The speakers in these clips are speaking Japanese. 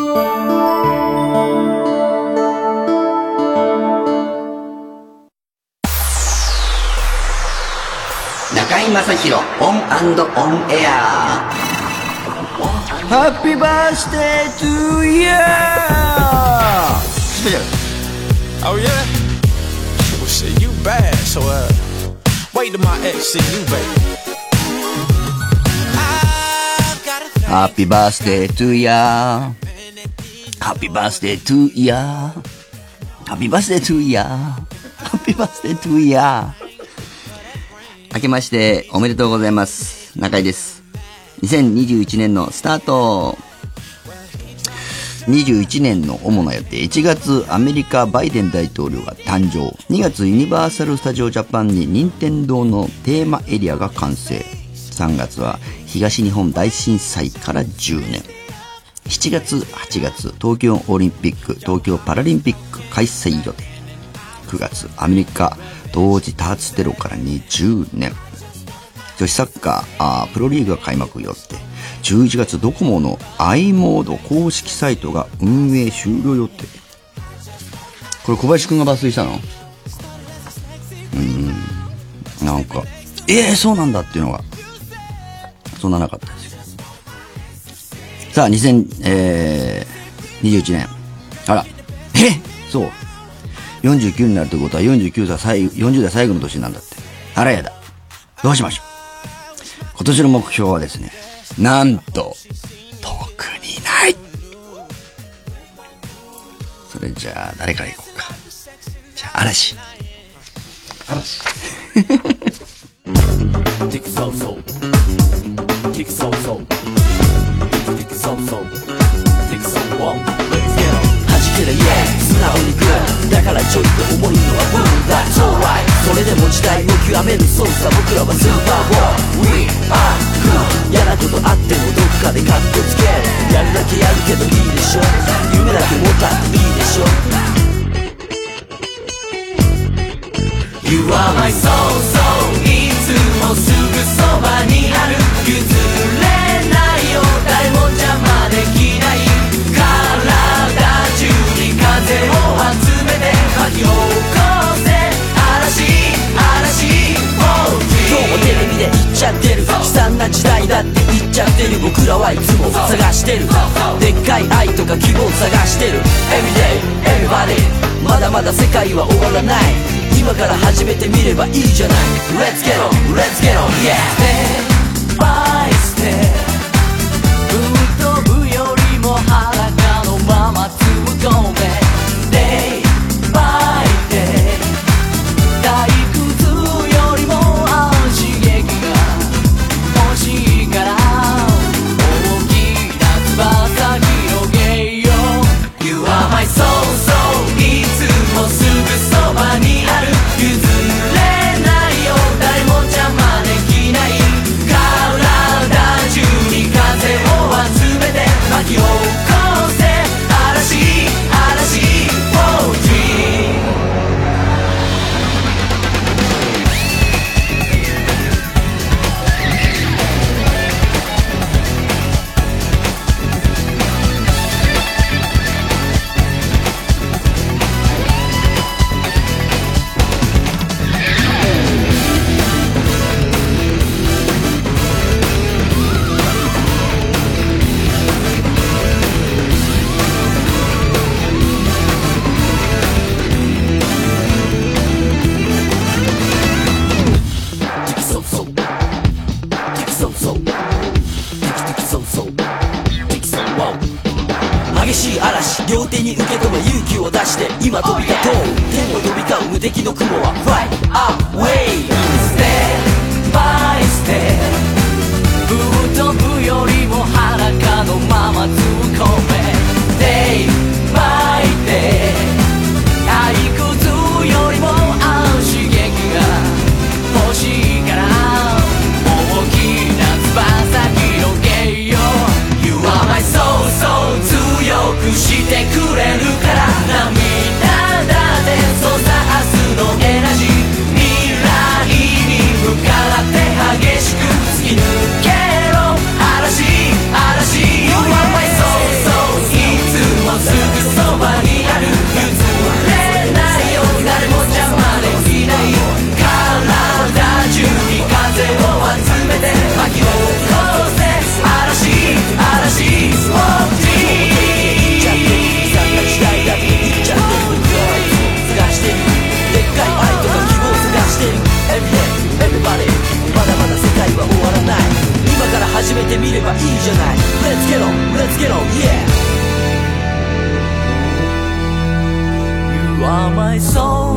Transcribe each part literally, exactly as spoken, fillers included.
中居正広オン&オンエア。 ハッピーバースデートゥーユースペシャル。 Oh yeah? Well shit, you bad, so uh wait till my ex see you, baby. ハッピーバースデートゥーヤー。ハッピーバースデートゥーヤー。ハッピーバースデートゥーヤー。ハッピーバースデートゥーヤー。明けましておめでとうございます。中井です。にせんにじゅういちねんのスタート。にじゅういちねんの主な予定。いちがつアメリカバイデン大統領が誕生。にがつユニバーサルスタジオジャパンに任天堂のテーマエリアが完成。さんがつは東日本大震災からじゅうねん。しちがつはちがつ東京オリンピック東京パラリンピック開催予定。くがつアメリカ同時多発テロからにじゅうねん。女子サッカーあープロリーグが開幕予定。じゅういちがつドコモの i モード公式サイトが運営終了予定。これ小林くんが抜粋したの？うーんなんかえーそうなんだっていうのがそんななかったですけど。さあにせんにじゅういちねん、あらえそうよんじゅうきゅうになるということはよんじゅうきゅうさい最後よんじゅう代最後の年なんだって。あらやだ、どうしましょう。今年の目標はですね、なんと特にない。それじゃあ誰からいこうか。じゃあ嵐嵐ティクソーソーティクソーソーティクソーソーティクソーワンレッツゲロ弾けるイエー素直にグーだからちょっと重いのはブーだ It's alright それでも時代を極めるそうさ僕らはスーパーウォー We are good 嫌なことあってもどっかでカッコつけるやるだけやるけどいいでしょ夢だけ持ったっていいでしょ You are my soul soul いつもすぐそばにある譲れないよ誰も邪魔できない体中に風を集めて巻き起こせ嵐嵐今日もテレビで言っちゃってる悲惨な時代だって言っちゃってる僕らはいつも探してるでっかい愛とか希望探してる Everyday everybody まだまだ世界は終わらない今から始めてみればいいじゃない Let's get on, let's get on, yeah Step by step ぶっ飛ぶよりも裸のまま突っ込め Day by day 退屈よりも刺激が欲しいから大きな翼広げよう You are my soul soul いつもすぐそばにある譲れないよ誰も邪魔できない体中に風を集めて巻き起こせ嵐嵐ポージー激しい嵐両手に受け止め勇気を出して今飛び立とう天を飛び交う無敵の雲は Fly away Step by step ぶっ飛ぶよりも裸のまま突っ込め Day by day 退屈よりも刺激が欲しいから大きな翼広げよう You are my soul soul 強くしてくれるから涙だってそうさ明日のエナジー未来に向かって激しく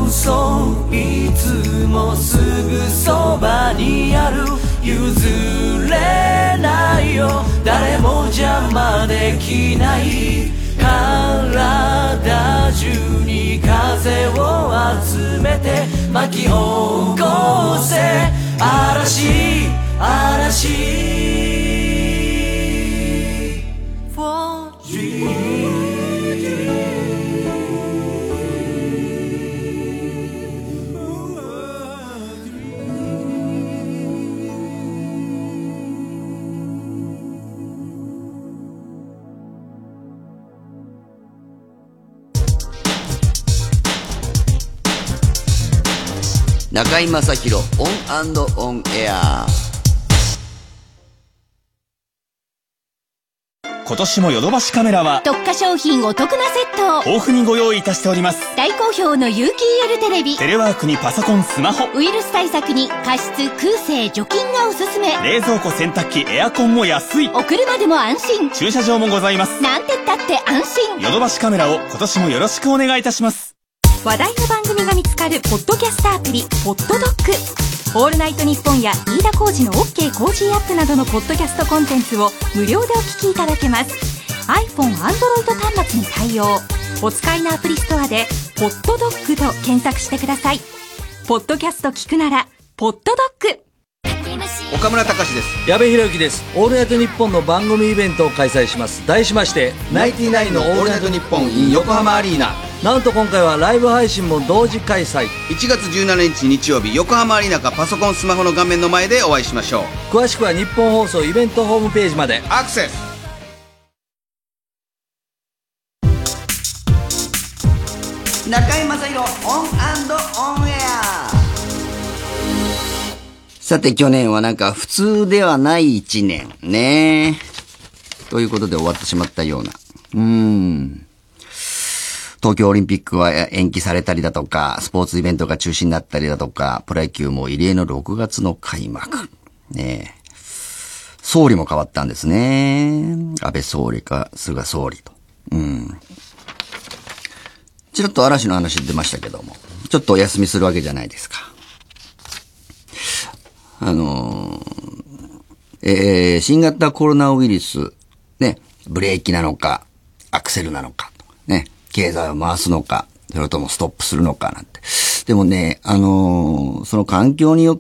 そういつもすぐそばにある譲れないよ誰も邪魔できない体中に風を集めて巻き起こせ嵐嵐 For you 中居正広オン&オンエア。 今年もヨドバシカメラは特価商品お得なセットを豊富にご用意いたしております。 大好評の有機 イーエル テレビ、 テレワークにパソコン、スマホ、 ウイルス対策に加湿、空清、除菌がおすすめ。 冷蔵庫、洗濯機、エアコンも安い。 お車でも安心、 駐車場もございます。 なんてったって安心。 ヨドバシカメラを今年もよろしくお願いいたします。 話題の番組が見つかるポッドキャストアプリポッドドッグ。オールナイトニッポンや飯田浩司の OK コージーアップなどのポッドキャストコンテンツを無料でお聞きいただけます。 iPhone、Android 端末に対応。お使いのアプリストアでポッドドッグと検索してください。ポッドキャスト聞くならポッドドッグ。 岡村隆史です。 矢部裕之です。オールナイトニッポンの番組イベントを開催します。題しましてナインティナインのオールナイトニッポン in 横浜アリーナ。 なんと今回はライブ配信も同時開催。 いちがつじゅうしちにち日曜日、横浜アリーナかパソコンスマホの画面の前でお会いしましょう。 詳しくは日本放送イベントホームページまでアクセス。 中居正広オン&オンエア。さて去年はなんか普通ではない一年ねということで終わってしまったような。うーん。東京オリンピックは延期されたりだとか、スポーツイベントが中止になったりだとか、プロ野球も異例のろくがつの開幕。ねえ。総理も変わったんですね。安倍総理か菅総理と。うん。ちらっと嵐の話出ましたけども、ちょっとお休みするわけじゃないですか。あのー、えー、新型コロナウイルス、ね、ブレーキなのか、アクセルなのか、ね、経済を回すのか、それともストップするのかなんて。でもね、あのー、その環境によって、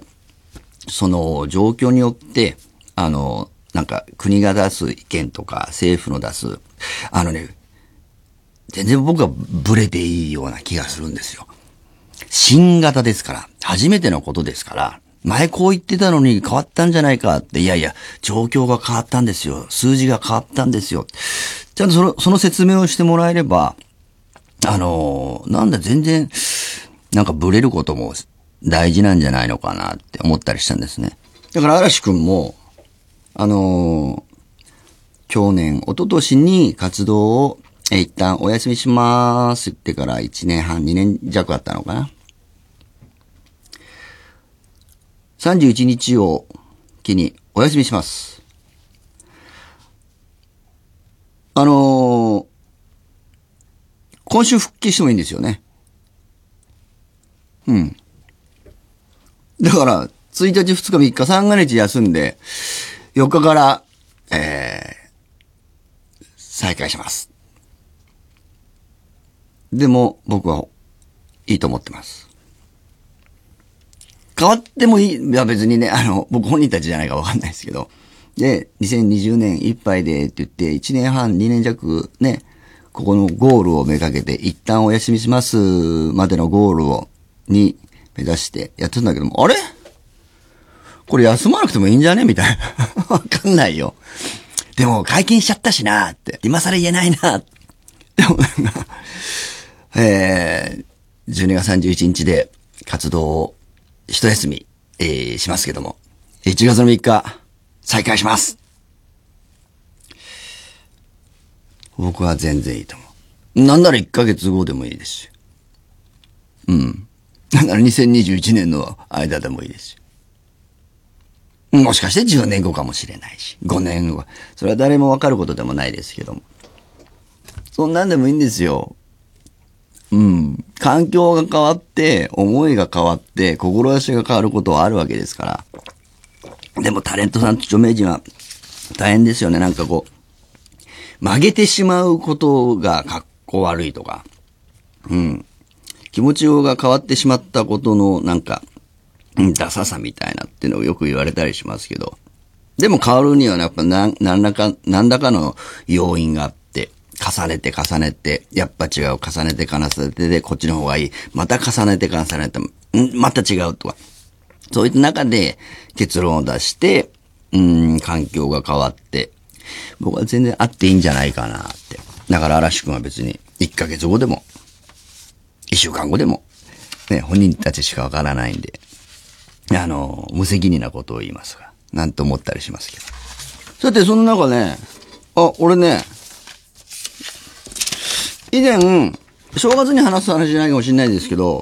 その状況によって、あのー、なんか国が出す意見とか政府の出す、あのね、全然僕はブレていいような気がするんですよ。新型ですから、初めてのことですから、前こう言ってたのに変わったんじゃないかって、いやいや、状況が変わったんですよ。数字が変わったんですよ。ちゃんとその、その説明をしてもらえれば、あのー、なんだ全然、なんかブレることも大事なんじゃないのかなって思ったりしたんですね。だから嵐くんも、あのー、去年、一昨年に活動をえ一旦お休みしまーすってからいちねんはん、にねん弱あったのかな。さんじゅういちにちを機にお休みします。あのー、今週復帰してもいいんですよね。うん。だから、ついたち、ふつか、みっか、三が日休んで、よっかから、えー、再開します。でも、僕はいいと思ってます。変わってもいい。いや別にね、あの、僕本人たちじゃないかわかんないですけど。で、にせんにじゅうねんいっぱいでって言って、いちねんはん、にねん弱ね、ここのゴールをめがけて、一旦お休みしますまでのゴールを、に目指してやってるんだけども、あれこれ休まなくてもいいんじゃねみたいな。わかんないよ。でも会見しちゃったしなって。今更言えないな。でもなんか、えー、じゅうにがつさんじゅういちにちで活動を一休み、えー、しますけども、いちがつのみっか、再開します。僕は全然いいと思う。なんならいっかげつごでもいいですし。うん。なんならにせんにじゅういちねんの間でもいいですし。もしかしてじゅうねんごかもしれないし、ごねんご。それは誰もわかることでもないですけども。そんなんでもいいんですよ。 うん。環境が変わって、思いが変わって、志が変わることはあるわけですから。でもタレントさんと著名人は大変ですよね。なんかこう、曲げてしまうことがかっこ悪いとか。うん。気持ちが変わってしまったことのなんか、ダサさみたいなっていうのをよく言われたりしますけど。でも変わるにはやっぱ何、何らか、何らかの要因があって、重ねて重ねて、やっぱ違う、重ねて重ねてで、こっちの方がいい。また重ねて重ねて、んまた違うとか。そういった中で結論を出して、うん、環境が変わって、僕は全然あっていいんじゃないかなって。だから嵐くんは別にいっかげつごでも、いっしゅうかんごでも、ね、本人たちしかわからないんで、あの、無責任なことを言いますが、なんて思ったりしますけど。さて、その中ね、あ、俺ね、以前、正月に話す話じゃないかもしれないですけど、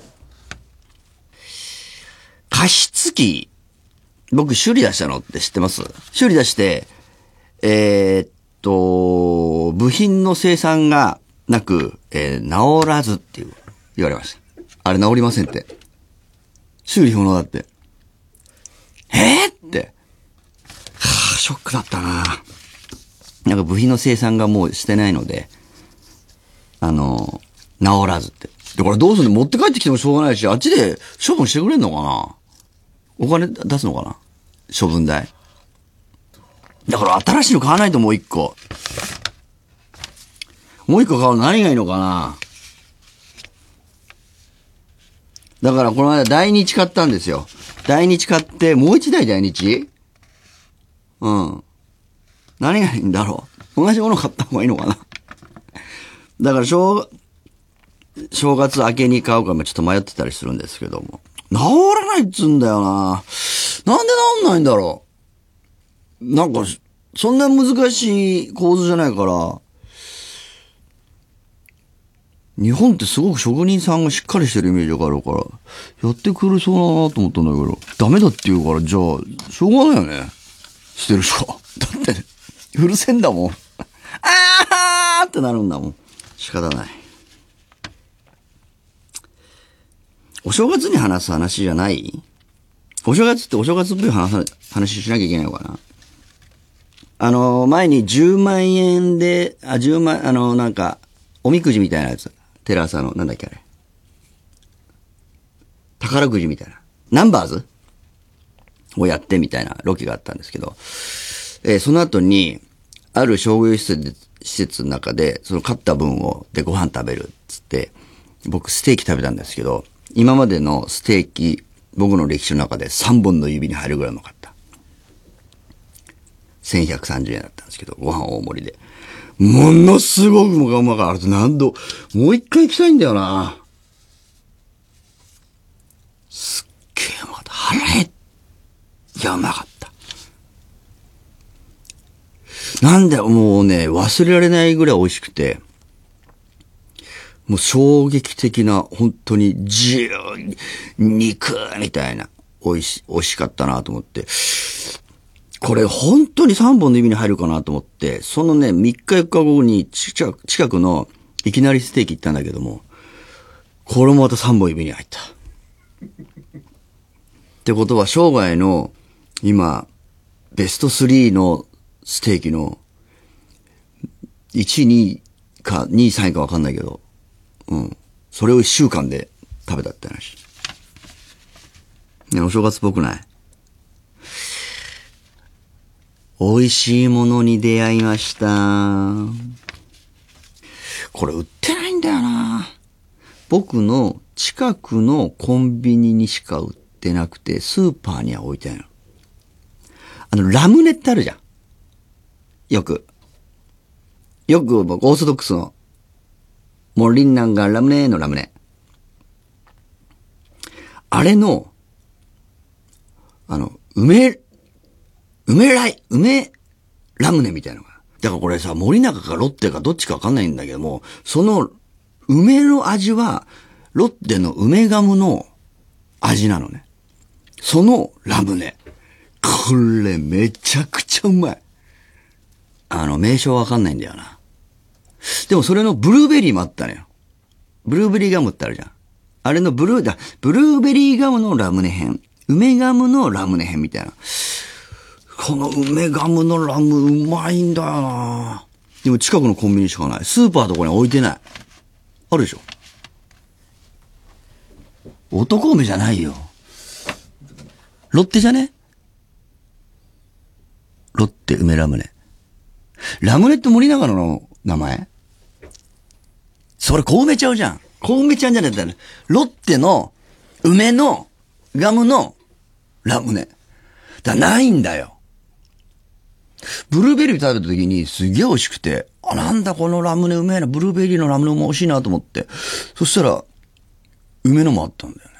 加湿器、僕修理出したのって知ってます？修理出して、えー、っと、部品の生産がなく、えー、治らずっていう言われました。あれ治りませんって。修理不能だって。えー、って。はぁ、ショックだったな。なんか部品の生産がもうしてないので、あの、治らずって。で、これどうするの？持って帰ってきてもしょうがないし、あっちで処分してくれんのかな？お金出すのかな？処分代。だから新しいの買わないともう一個。もう一個買うの何がいいのかな？だからこの間大日買ったんですよ。大日買って、もう一台大日？うん。何がいいんだろう？同じもの買った方がいいのかな？だから正、正月明けに買うかもちょっと迷ってたりするんですけども。治らないっつうんだよな。なんで治んないんだろう。なんか、そんな難しい構図じゃないから、日本ってすごく職人さんがしっかりしてるイメージがあるから、やってくれそうだなと思ったんだけど、ダメだって言うから、じゃあ、しょうがないよね。してる人は。だって、うるせえんだもん。あーってなるんだもん。仕方ない。お正月に話す話じゃない？お正月ってお正月っぽい話、話しなきゃいけないのかな？あの、前にじゅうまんえんで、あ、じゅうまん、あの、なんか、おみくじみたいなやつ。テラ朝の、なんだっけあれ。宝くじみたいな。ナンバーズをやってみたいなロケがあったんですけど、えー、その後に、ある商業施設、施設の中で、その買った分を、でご飯食べるっつって、僕ステーキ食べたんですけど、今までのステーキ、僕の歴史の中でさんぼんの指に入るぐらいの買った。せんひゃくさんじゅうえんだったんですけど、ご飯大盛りで。ものすごくうまかった。何度、もう一回行きたいんだよな。すっげえうまかった。腹減っ、いや、うまかった。なんだよ、もうね、忘れられないぐらい美味しくて、もう衝撃的な、本当に、ジュー、肉みたいな、美味し、美味しかったなと思って、これ本当にさんぼんの指に入るかなと思って、そのね、みっかよっかごに近く、近くのいきなりステーキ行ったんだけども、これもまたさんぼん指に入った。ってことは生涯の今、ベストスリーのステーキのいちい、にいか、にい、さんいかわかんないけど、うん。それをいっしゅうかんで食べたって話。ね、お正月っぽくない？美味しいものに出会いました。これ売ってないんだよな。僕の近くのコンビニにしか売ってなくて、スーパーには置いてないの。あの、ラムネってあるじゃん。よく。よく僕、オーソドックスの、モリンナンがラムネのラムネ。あれの、あの、梅、梅ライ、梅ラムネみたいなのが。だからこれさ、森永かロッテかどっちかわかんないんだけども、その梅の味は、ロッテの梅ガムの味なのね。そのラムネ。これめちゃくちゃうまい。あの、名称わかんないんだよな。でもそれのブルーベリーもあったのよ。 ブルーベリーガムってあるじゃん。あれのブルーだ、ブルーベリーガムのラムネ編。梅ガムのラムネ編みたいな。この梅ガムのラムうまいんだよな。でも近くのコンビニしかない。スーパーとかに置いてない。あるでしょ。男梅じゃないよ。ロッテじゃね？ロッテ梅ラムネ。ラムネって森永の名前？それ小梅ちゃうじゃん。小梅ちゃんじゃねえんだよね。ロッテの梅のガムのラムネ。だないんだよ。ブルーベリー食べた時にすげえ美味しくて、あ、なんだこのラムネうめえな、ブルーベリーのラムネも美味しいなと思って。そしたら、梅のもあったんだよね。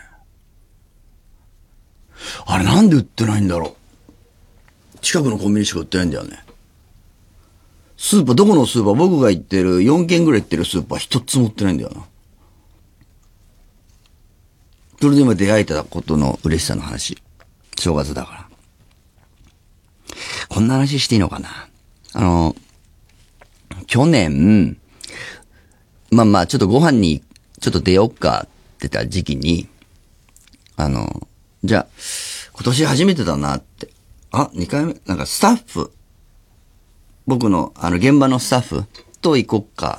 あれなんで売ってないんだろう。近くのコンビニしか売ってないんだよね。スーパー、どこのスーパー、僕が行ってる、よんけんぐらい行ってるスーパー一つも売ってないんだよな。それで今出会えたことの嬉しさの話。正月だから。こんな話していいのかな。あの、去年、まあまあちょっとご飯にちょっと出ようかってた時期に、あの、じゃあ、今年初めてだなって。あ、にかいめ、なんかスタッフ、僕のあの現場のスタッフと行こっか。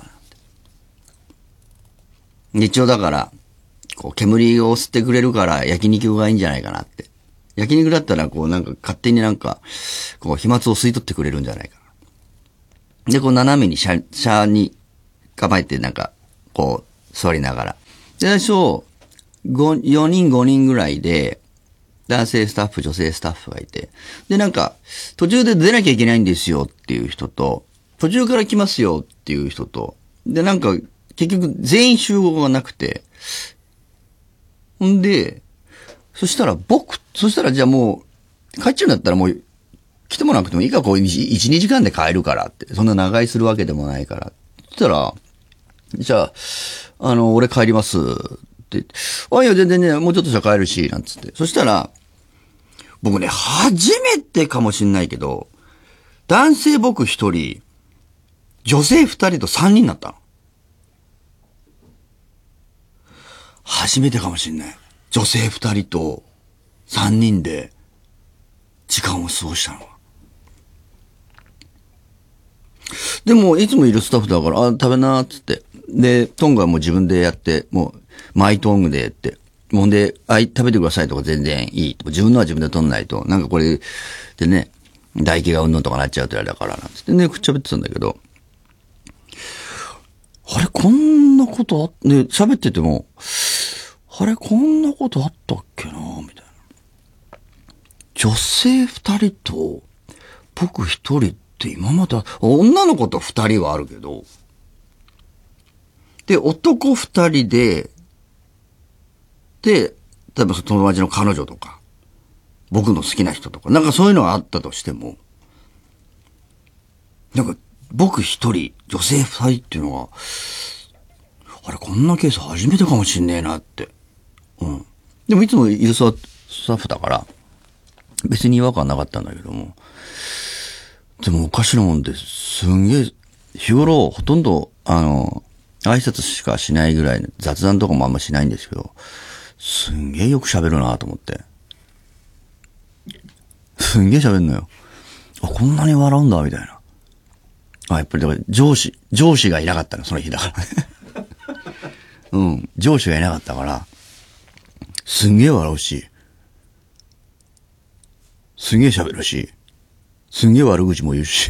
一応だから、こう煙を吸ってくれるから焼肉がいいんじゃないかなって。焼肉だったらこうなんか勝手になんか、こう飛沫を吸い取ってくれるんじゃないかな。で、こう斜めに車、車に構えてなんか、こう座りながら。で、最初、よにんごにんぐらいで、男性スタッフ、女性スタッフがいて。で、なんか、途中で出なきゃいけないんですよっていう人と、途中から来ますよっていう人と、で、なんか、結局全員集合がなくて、ほんで、そしたら僕、そしたらじゃあもう、帰っちゃうんだったらもう、来てもらわなくてもいいか、こう、いち、にじかんで帰るからって。そんな長居するわけでもないから。そしたら、じゃあ、あの、俺帰りますって言って、あ、いや、全然ね、もうちょっとじゃ帰るし、なんつって。そしたら、僕ね、初めてかもしんないけど、男性僕一人、女性二人と三人になったの。初めてかもしんない。女性二人と三人で時間を過ごしたのは。でも、いつもいるスタッフだから、あ、食べなーっつって。で、トングはもう自分でやって、もう、マイトングでやって。もんで、あい、食べてくださいとか全然いいと。自分のは自分で取んないと。なんかこれでね、唾液がうんのとかなっちゃうとあれだから、なんつってね、くっちゃべってたんだけど。あれ、こんなことあっ、ね、喋ってても、あれ、こんなことあったっけなみたいな。女性二人と、僕一人って今まで、女の子と二人はあるけど、で、男二人で、で、例えばその友達の彼女とか、僕の好きな人とか、なんかそういうのがあったとしても、なんか僕一人、女性二人っていうのは、あれこんなケース初めてかもしんねえなって。うん。でもいつもいるスタッフだから、別に違和感なかったんだけども、でもおかしなもんです。んげえ、日頃ほとんど、あの、挨拶しかしないぐらい、雑談とかもあんましないんですけど、すんげえよく喋るなと思って。すんげえ喋んのよ。あ、こんなに笑うんだ、みたいな。あ、やっぱりだから上司、上司がいなかったの、その日だから。うん、上司がいなかったから、すんげえ笑うし、すんげえ喋るし、すんげえ悪口も言うし。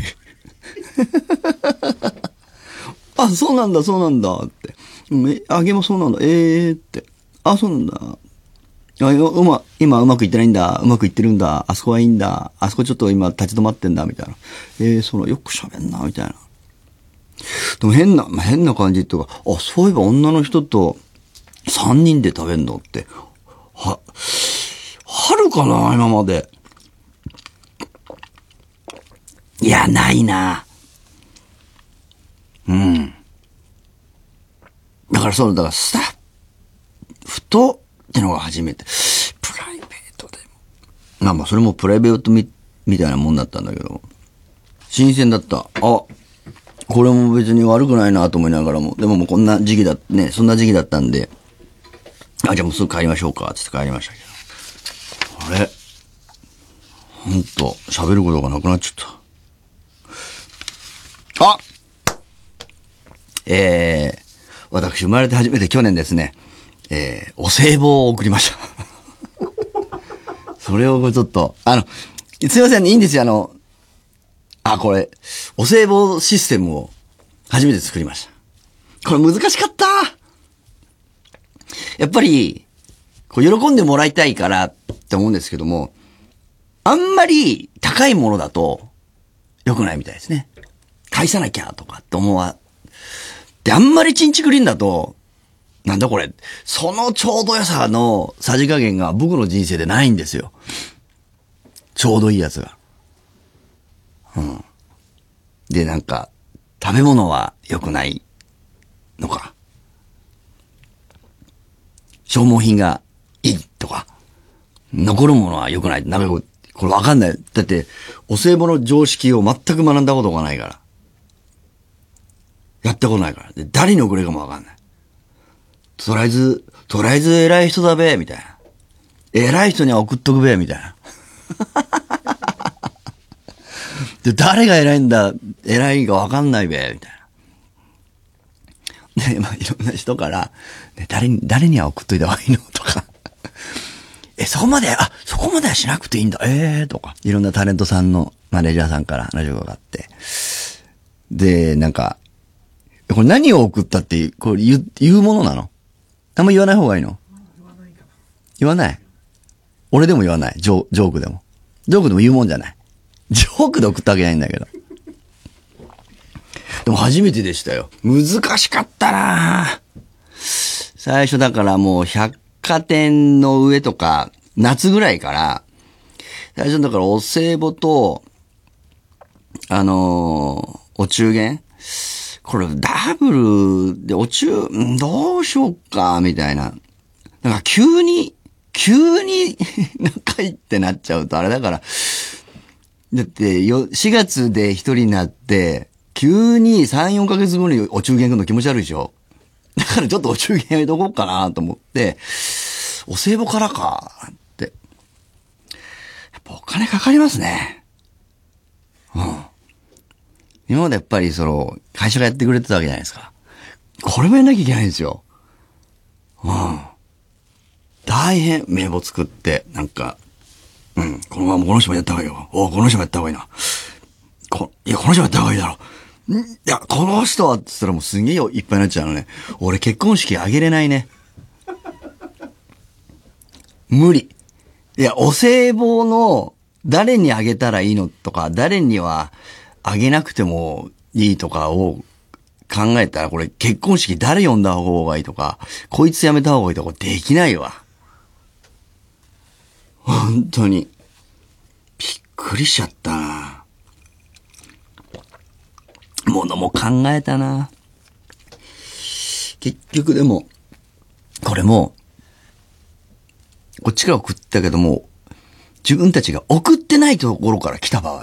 あ、そうなんだ、そうなんだ、って。え、あげもそうなんだ、ええー、って。あ、そうなんだ。あ、うま、今うまくいってないんだ。うまくいってるんだ。あそこはいいんだ。あそこちょっと今立ち止まってんだ、みたいな。えー、その、よく喋んな、みたいな。でも変な、まあ、変な感じっていうか、あ、そういえば女の人と三人で食べんのって、は、あるかな、今まで。いや、ないな。うん。だからそう、だからスタッフとってのが初めて。プライベートでも。まあまあ、それもプライベートみ、みたいなもんだったんだけど、新鮮だった。あ、 これも別に悪くないなと思いながらも、でももうこんな時期だ、ね、そんな時期だったんで、あ、じゃあもうすぐ帰りましょうか、つって帰りましたけど。あれほんと、喋ることがなくなっちゃった。あえー、私生まれて初めて去年ですね、えー、お歳暮を送りました。それをちょっと、あの、すいませんね、いいんですよ、あの、あ、これ、お歳暮システムを初めて作りました。これ難しかったやっぱり、こう喜んでもらいたいからって思うんですけども、あんまり高いものだと良くないみたいですね。返さなきゃとかって思わ。で、あんまりチンチクリンだと、なんだこれ、そのちょうど良さのさじ加減が僕の人生でないんですよ。ちょうどいいやつが。うん。で、なんか、食べ物は良くないのか。消耗品がいいとか。残るものは良くない。なんかこれ、これわかんない。だって、お歳暮の常識を全く学んだことがないから。やったことないから。で、誰に送れるかもわかんない。とりあえず、とりあえず偉い人だべ、みたいな。偉い人には送っとくべ、みたいな。で、誰が偉いんだ、偉いかわかんないべ、みたいな。で、まあ、いろんな人から、ね、誰に、誰には送っといた方がいいのとか。え、そこまで、あ、そこまではしなくていいんだ、ええー、とか。いろんなタレントさんのマネージャーさんから話があって。で、なんか、これ何を送ったって、これ言う、言うものなの？あんま言わない方がいいの？言わないかな。言わない。俺でも言わない。ジョ、ジョークでも。ジョークでも言うもんじゃない。ジョークで送ったわけないんだけど。でも初めてでしたよ。難しかったな最初だからもう百貨店の上とか、夏ぐらいから、最初だからお歳暮と、あのー、お中元これダブルでお中、どうしようか、みたいな。なんか急に、急に仲いいってなっちゃうとあれだから、だってよ、しがつで一人になって、急にさん、よんかげつ後にお中元来るの気持ち悪いでしょ？だからちょっとお中元やめとこうかなと思って、お歳暮からかって。やっぱお金かかりますね。うん。今までやっぱりその、会社がやってくれてたわけじゃないですか。これもやんなきゃいけないんですよ。うん。大変、名簿作って、なんか、うん、このままこの人もやった方がいいよ。おこの人もやった方がいいな。こ、いや、この人もやった方がいいだろ。んいや、この人はって言ったらもうすげえいっぱいになっちゃうのね。俺結婚式あげれないね。無理。いや、お歳暮の誰にあげたらいいのとか、誰にはあげなくてもいいとかを考えたら、これ結婚式誰呼んだ方がいいとか、こいつやめた方がいいとかできないわ。本当に。びっくりしちゃったな。ものも考えたな。結局でも、これも、こっちから送ったけども、自分たちが送ってないところから来た場合、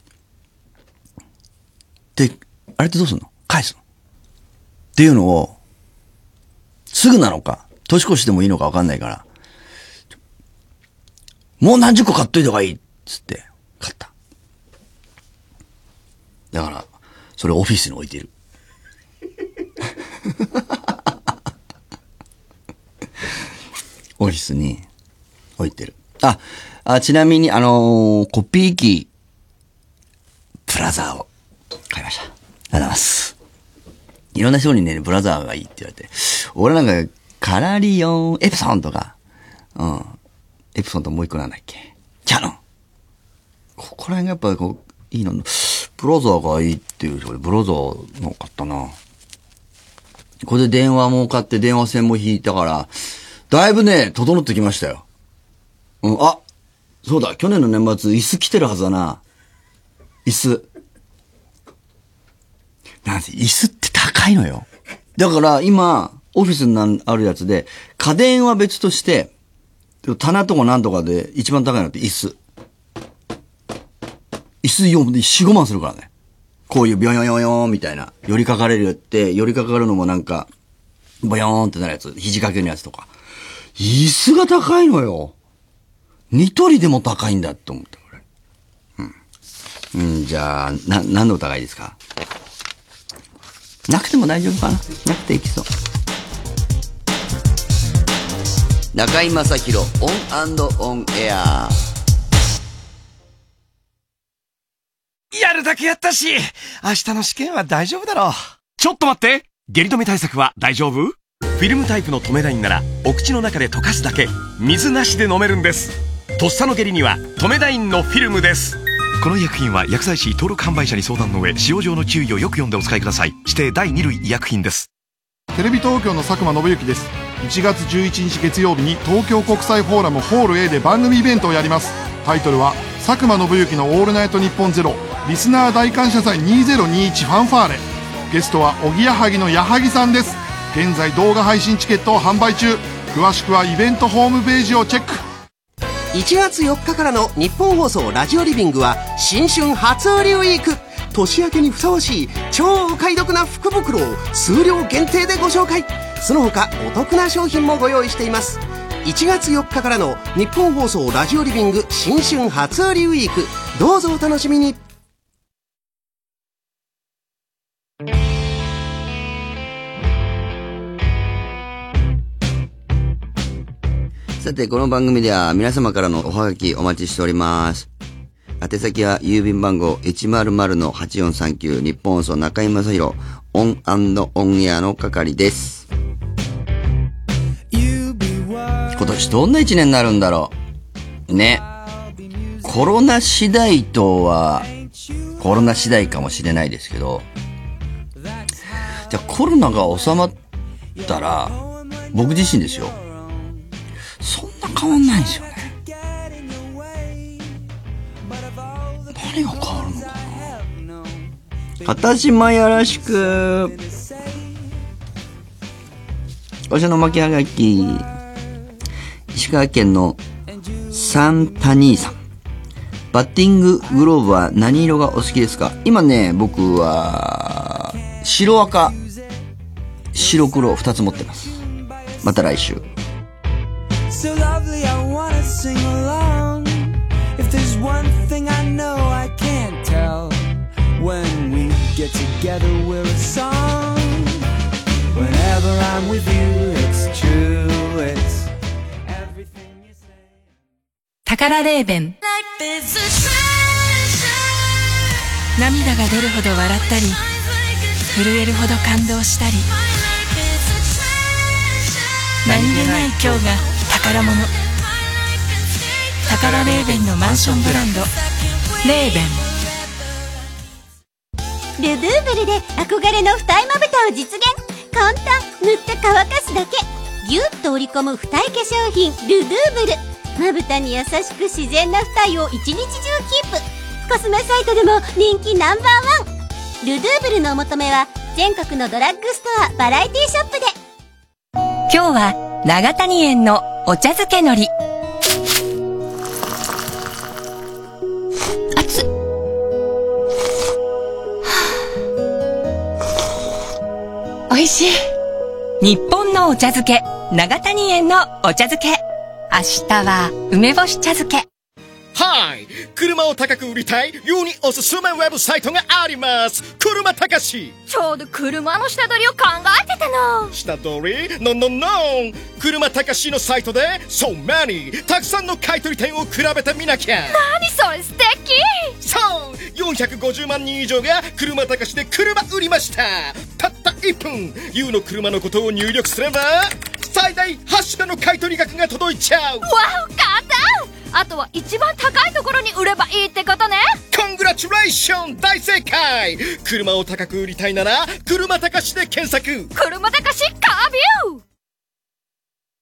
で、あれってどうすんの？返すの？っていうのを、すぐなのか、年越しでもいいのか分かんないから、もう何十個買っといた方がいいっつって、買った。だから、それオフィスに置いてる。オフィスに置いてる。あ、あちなみに、あのー、コピー機、ブラザーを買いました。ありがとうございます。いろんな人にね、ブラザーがいいって言われて。俺なんか、カラリオン、エプソンとか、うん。エプソンともう一個なんだっけ？キャノン。ここら辺がやっぱこう、いいの。ブラザーがいいっていう人で、ブラザーの買ったな。これで電話も買って電話線も引いたから、だいぶね、整ってきましたよ。うん、あ、そうだ、去年の年末、椅子来てるはずだな。椅子。なんせ、椅子って高いのよ。だから、今、オフィスにあるやつで、家電は別として、棚とかなんとかで一番高いのって椅子。椅子よん、よん、ごまんするからね。 こういうビョヨヨヨーンみたいな、寄りかかれるって、寄りかかるのもなんか、ボヨーンってなるやつ、肘掛けのやつとか。椅子が高いのよ。ニトリでも高いんだって思った、これ。うん。うん、じゃあ、な、何の高いですか？なくても大丈夫かな？なくていきそう。中居正広、オン&オンエア。 やるだけやったし、明日の試験は大丈夫だろう。 ちょっと待って、下痢止め対策は大丈夫？フィルムタイプの止めラインならお口の中で溶かすだけ、水なしで飲めるんです。とっさの下痢には止めラインのフィルムです。この医薬品は薬剤師登録販売者に相談の上、使用上の注意をよく読んでお使いください。指定だいに類医薬品です。 テレビ東京の佐久間信之です。いちがつじゅういちにち月曜日に東京国際フォーラムホール A で番組イベントをやります。タイトルは佐久間信之のオールナイトニッポンゼロリスナー大感謝祭にせんにじゅういちファンファーレ。ゲストはおぎやはぎの矢作さんです。現在動画配信チケットを販売中。詳しくはイベントホームページをチェック。 いちがつよっかからの日本放送ラジオリビングは新春初売りウィーク。年明けにふさわしい超お買い得な福袋を数量限定でご紹介。その他お得な商品もご用意しています。いちがつよっかからの日本放送ラジオリビング新春初売りウィーク、どうぞお楽しみに。 さて、この番組では皆様からのおはがきお待ちしております。宛先は郵便番号 いちまるまるのはちよんさんきゅう 日本放送中居正広オン&オンエアの係です。今年どんな一年になるんだろうね。コロナ次第とはコロナ次第かもしれないですけど、じゃあコロナが収まったら僕自身ですよ、そんな変わんないんですよね。何が変わるのかな。片島よろしく。おしゃの巻きはがき、石川県のサンタニーさん。バッティンググローブは何色がお好きですか？今ね、僕は白赤、白黒二つ持ってます。また来週。So lovely, I wanna sing along. If there's one thing I know I can't tell, when we get together we're a song. Whenever I'm with you, it's true, it's everything you say. タカラレーベン。涙が出るほど笑ったり、震えるほど感動したり、何気ない今日が宝物。タカラレーベンのマンションブランドレーベン。 ルドゥーブルで憧れの二重まぶたを実現。簡単、塗って乾かすだけ。ギュッと織り込む二重化粧品ルドゥーブル。まぶたに優しく自然な二重を一日中キープ。コスメサイトでも人気ナンバーワン。ルドゥーブルのお求めは全国のドラッグストア、バラエティショップで。 今日は長谷園のお茶漬け海苔。熱っ。おいしい。日本のお茶漬け、長谷園のお茶漬け。明日は梅干し茶漬け。 はい、車を高く売りたいようにおすすめウェブサイトがあります。車高し。 ちょうど車の下取りを考えてたの。 下取り？ノンノンノン。車高しのサイトで So many たくさんの買取店を比べてみなきゃ。 何それ素敵。 そうよんひゃくごじゅうまんにん以上が車高しで車売りました。たったいっぷん ユー の車のことを入力すれば最大はち種の買取額が届いちゃう。 わお、簡単。あとは一番高いところに売ればいいってことね。 コングラチュレーション、大正解。車を高く売りたいなら車高しで検索。 車高し